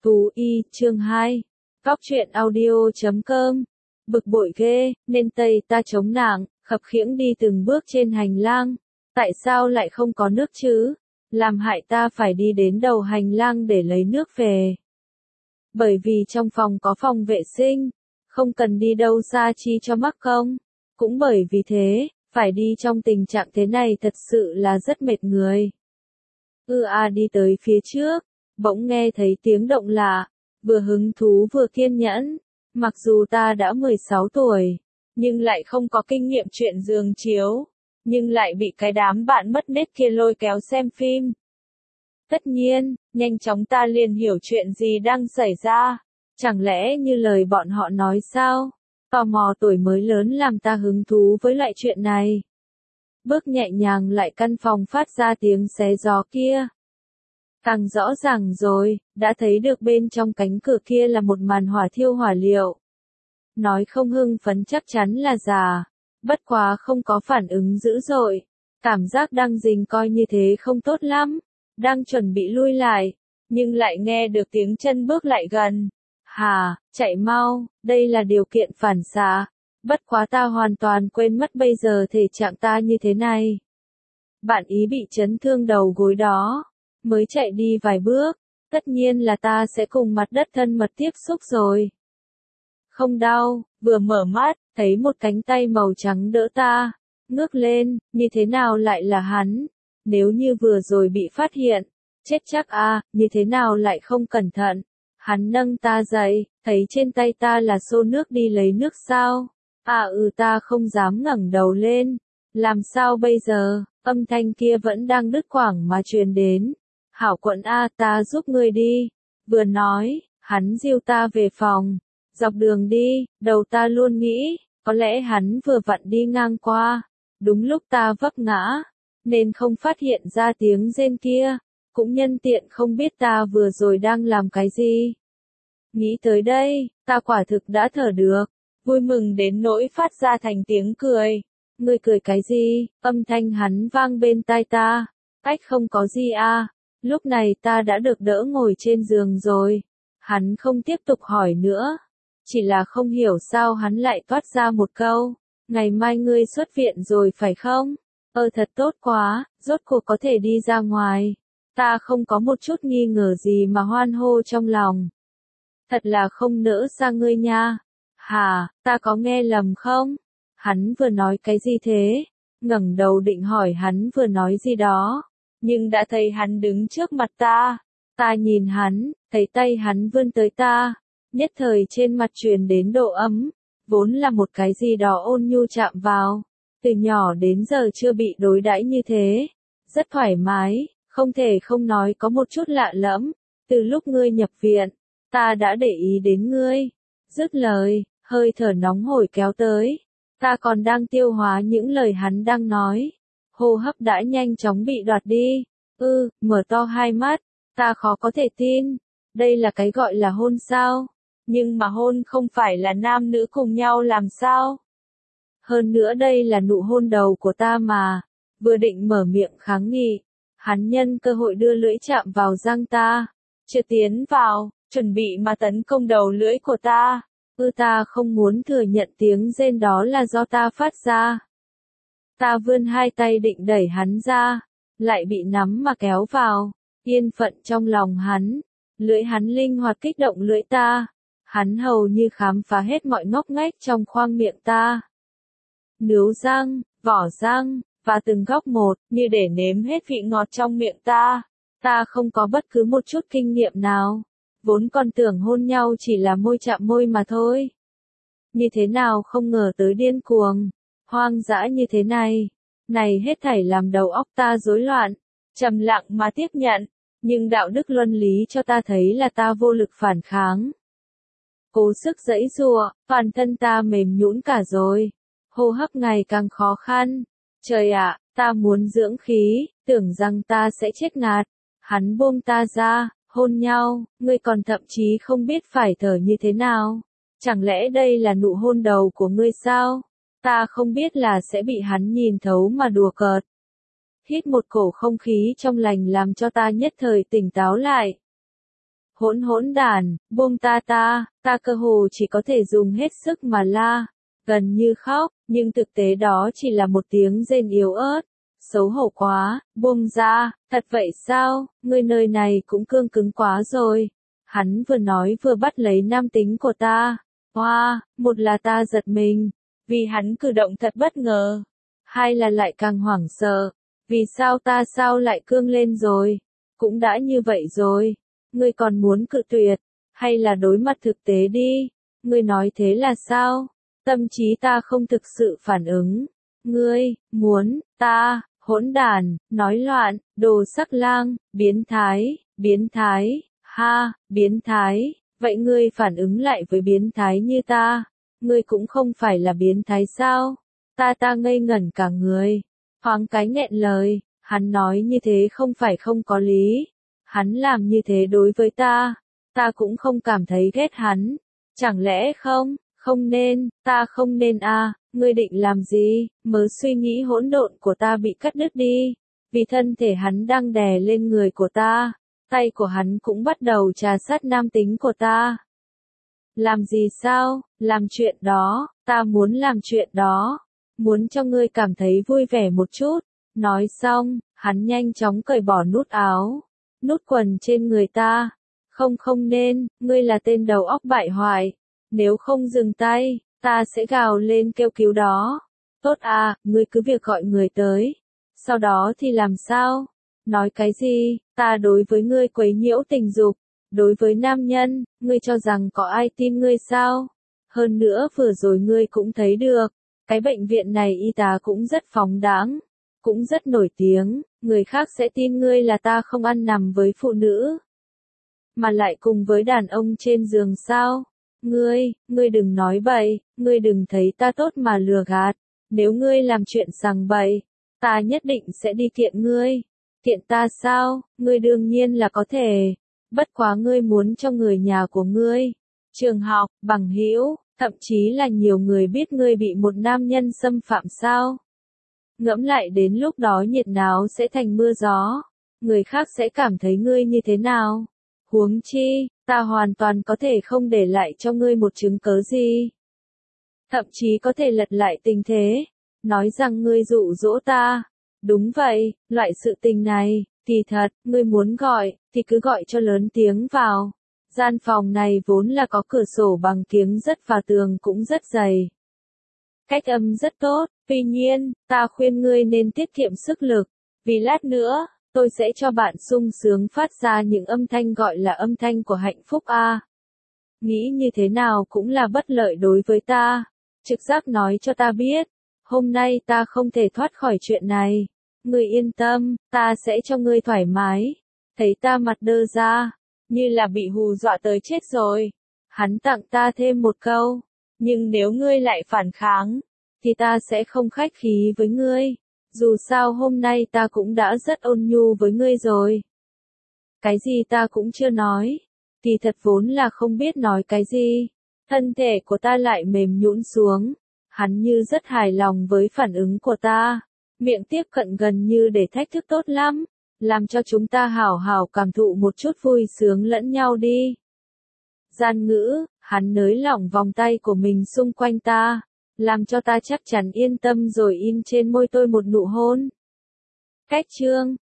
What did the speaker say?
Tú y, chương 2. Góc truyện audio.com. Bực bội ghê, nên tay ta chống nạng, khập khiễng đi từng bước trên hành lang. Tại sao lại không có nước chứ? Làm hại ta phải đi đến đầu hành lang để lấy nước về. Bởi vì trong phòng có phòng vệ sinh, không cần đi đâu xa chi cho mắc công. Cũng bởi vì thế, phải đi trong tình trạng thế này thật sự là rất mệt người. Đi tới phía trước, bỗng nghe thấy tiếng động lạ, vừa hứng thú vừa kiên nhẫn. Mặc dù ta đã 16 tuổi, nhưng lại không có kinh nghiệm chuyện giường chiếu, nhưng lại bị cái đám bạn mất nết kia lôi kéo xem phim. Tất nhiên, nhanh chóng ta liền hiểu chuyện gì đang xảy ra. Chẳng lẽ như lời bọn họ nói sao? Tò mò tuổi mới lớn làm ta hứng thú với loại chuyện này. Bước nhẹ nhàng lại căn phòng phát ra tiếng xé gió kia. Càng rõ ràng rồi, đã thấy được bên trong cánh cửa kia là một màn hỏa thiêu hỏa liệu. Nói không hưng phấn chắc chắn là giả, bất quá không có phản ứng dữ dội. Cảm giác đang rình coi như thế không tốt lắm, đang chuẩn bị lui lại, nhưng lại nghe được tiếng chân bước lại gần. Chạy mau, đây là điều kiện phản xạ. Bất quá ta hoàn toàn quên mất bây giờ thể trạng ta như thế này. Bạn ý bị chấn thương đầu gối đó, mới chạy đi vài bước, tất nhiên là ta sẽ cùng mặt đất thân mật tiếp xúc rồi. Không đau, vừa mở mắt, thấy một cánh tay màu trắng đỡ ta, ngước lên, như thế nào lại là hắn? Nếu như vừa rồi bị phát hiện, chết chắc như thế nào lại không cẩn thận? Hắn nâng ta dậy, thấy trên tay ta là xô nước đi lấy nước sao? Ta không dám ngẩng đầu lên. Làm sao bây giờ? Âm thanh kia vẫn đang đứt quãng mà truyền đến. Hảo quận ta giúp ngươi đi. Vừa nói, hắn dìu ta về phòng. Dọc đường đi, đầu ta luôn nghĩ, có lẽ hắn vừa vặn đi ngang qua. Đúng lúc ta vấp ngã, nên không phát hiện ra tiếng rên kia. Cũng nhân tiện không biết ta vừa rồi đang làm cái gì. Nghĩ tới đây, ta quả thực đã thở được. Vui mừng đến nỗi phát ra thành tiếng cười. Ngươi cười cái gì? Âm thanh hắn vang bên tai ta. Không có gì Lúc này ta đã được đỡ ngồi trên giường rồi. Hắn không tiếp tục hỏi nữa. Chỉ là không hiểu sao hắn lại toát ra một câu. Ngày mai ngươi xuất viện rồi phải không? Thật tốt quá, rốt cuộc có thể đi ra ngoài. Ta không có một chút nghi ngờ gì mà hoan hô trong lòng. Thật là không nỡ xa ngươi nha. Ta có nghe lầm không? Hắn vừa nói cái gì thế? Ngẩng đầu định hỏi hắn vừa nói gì đó. Nhưng đã thấy hắn đứng trước mặt ta. Ta nhìn hắn, thấy tay hắn vươn tới ta. Nhất thời trên mặt truyền đến độ ấm. Vốn là một cái gì đó ôn nhu chạm vào. Từ nhỏ đến giờ chưa bị đối đãi như thế. Rất thoải mái, không thể không nói có một chút lạ lẫm. Từ lúc ngươi nhập viện, ta đã để ý đến ngươi. Dứt lời, hơi thở nóng hổi kéo tới. Ta còn đang tiêu hóa những lời hắn đang nói. Hô hấp đã nhanh chóng bị đoạt đi. Mở to hai mắt. Ta khó có thể tin. Đây là cái gọi là hôn sao? Nhưng mà hôn không phải là nam nữ cùng nhau làm sao? Hơn nữa đây là nụ hôn đầu của ta mà. Vừa định mở miệng kháng nghị. Hắn nhân cơ hội đưa lưỡi chạm vào răng ta. Chưa tiến vào, chuẩn bị mà tấn công đầu lưỡi của ta. Ta không muốn thừa nhận tiếng rên đó là do ta phát ra. Ta vươn hai tay định đẩy hắn ra, lại bị nắm mà kéo vào. Yên phận trong lòng hắn, lưỡi hắn linh hoạt kích động lưỡi ta. Hắn hầu như khám phá hết mọi ngóc ngách trong khoang miệng ta. Nướu răng, vỏ răng, và từng góc một, như để nếm hết vị ngọt trong miệng ta. Ta không có bất cứ một chút kinh nghiệm nào. Vốn còn tưởng hôn nhau chỉ là môi chạm môi mà thôi. Như thế nào không ngờ tới điên cuồng, hoang dã như thế này. Này hết thảy làm đầu óc ta rối loạn, trầm lặng mà tiếp nhận. Nhưng đạo đức luân lý cho ta thấy là ta vô lực phản kháng. Cố sức giãy giụa, toàn thân ta mềm nhũn cả rồi. Hô hấp ngày càng khó khăn. Trời ạ, ta muốn dưỡng khí, tưởng rằng ta sẽ chết ngạt. Hắn buông ta ra. Hôn nhau, ngươi còn thậm chí không biết phải thở như thế nào. Chẳng lẽ đây là nụ hôn đầu của ngươi sao? Ta không biết là sẽ bị hắn nhìn thấu mà đùa cợt. Hít một cổ không khí trong lành làm cho ta nhất thời tỉnh táo lại. Hỗn đản, buông ta cơ hồ chỉ có thể dùng hết sức mà la, gần như khóc, nhưng thực tế đó chỉ là một tiếng rên yếu ớt. Xấu hổ quá, buông ra, thật vậy sao, ngươi nơi này cũng cương cứng quá rồi. Hắn vừa nói vừa bắt lấy nam tính của ta. Hoa, một là ta giật mình, vì hắn cử động thật bất ngờ. Hai là lại càng hoảng sợ, vì sao lại cương lên rồi. Cũng đã như vậy rồi, ngươi còn muốn cự tuyệt, hay là đối mặt thực tế đi. Ngươi nói thế là sao? Tâm trí ta không thực sự phản ứng. Ngươi, muốn, ta, hỗn đản, nói loạn, đồ sắc lang, biến thái, ha, biến thái, vậy ngươi phản ứng lại với biến thái như ta, ngươi cũng không phải là biến thái sao? Ta ngây ngẩn cả người, thoáng cái nghẹn lời, hắn nói như thế không phải không có lý, hắn làm như thế đối với ta cũng không cảm thấy ghét hắn, chẳng lẽ không nên, ta không nên à, ngươi định làm gì, mớ suy nghĩ hỗn độn của ta bị cắt đứt đi, vì thân thể hắn đang đè lên người của ta, tay của hắn cũng bắt đầu trà sát nam tính của ta. Làm gì sao, làm chuyện đó, ta muốn làm chuyện đó, muốn cho ngươi cảm thấy vui vẻ một chút, nói xong, hắn nhanh chóng cởi bỏ nút áo, nút quần trên người ta, không nên, ngươi là tên đầu óc bại hoại. Nếu không dừng tay, ta sẽ gào lên kêu cứu đó. Tốt à, ngươi cứ việc gọi người tới. Sau đó thì làm sao? Nói cái gì? Ta đối với ngươi quấy nhiễu tình dục. Đối với nam nhân, ngươi cho rằng có ai tin ngươi sao? Hơn nữa vừa rồi ngươi cũng thấy được. Cái bệnh viện này y tá cũng rất phóng đãng, cũng rất nổi tiếng. Người khác sẽ tin ngươi là ta không ăn nằm với phụ nữ, mà lại cùng với đàn ông trên giường sao? Ngươi đừng nói bậy, ngươi đừng thấy ta tốt mà lừa gạt, nếu ngươi làm chuyện sằng bậy, ta nhất định sẽ đi kiện ngươi. Kiện ta sao? Ngươi đương nhiên là có thể, bất quá ngươi muốn cho người nhà của ngươi, trường học, bằng hữu, thậm chí là nhiều người biết ngươi bị một nam nhân xâm phạm sao? Ngẫm lại đến lúc đó nhiệt náo sẽ thành mưa gió, người khác sẽ cảm thấy ngươi như thế nào? Huống chi, ta hoàn toàn có thể không để lại cho ngươi một chứng cớ gì. Thậm chí có thể lật lại tình thế, nói rằng ngươi dụ dỗ ta. Đúng vậy, loại sự tình này, thì thật, ngươi muốn gọi, thì cứ gọi cho lớn tiếng vào. Gian phòng này vốn là có cửa sổ bằng kiếng rất và tường cũng rất dày. Cách âm rất tốt, tuy nhiên, ta khuyên ngươi nên tiết kiệm sức lực, vì lát nữa, tôi sẽ cho bạn sung sướng phát ra những âm thanh gọi là âm thanh của hạnh phúc a. Nghĩ như thế nào cũng là bất lợi đối với ta. Trực giác nói cho ta biết, hôm nay ta không thể thoát khỏi chuyện này. Ngươi yên tâm, ta sẽ cho ngươi thoải mái. Thấy ta mặt đơ ra, như là bị hù dọa tới chết rồi. Hắn tặng ta thêm một câu, nhưng nếu ngươi lại phản kháng, thì ta sẽ không khách khí với ngươi. Dù sao hôm nay ta cũng đã rất ôn nhu với ngươi rồi. Cái gì ta cũng chưa nói, thì thật vốn là không biết nói cái gì. Thân thể của ta lại mềm nhũn xuống. Hắn như rất hài lòng với phản ứng của ta. Miệng tiếp cận gần như để thách thức tốt lắm. Làm cho chúng ta hảo hảo cảm thụ một chút vui sướng lẫn nhau đi. Gian ngữ, hắn nới lỏng vòng tay của mình xung quanh ta, làm cho ta chắc chắn yên tâm rồi in trên môi tôi một nụ hôn. Cách chương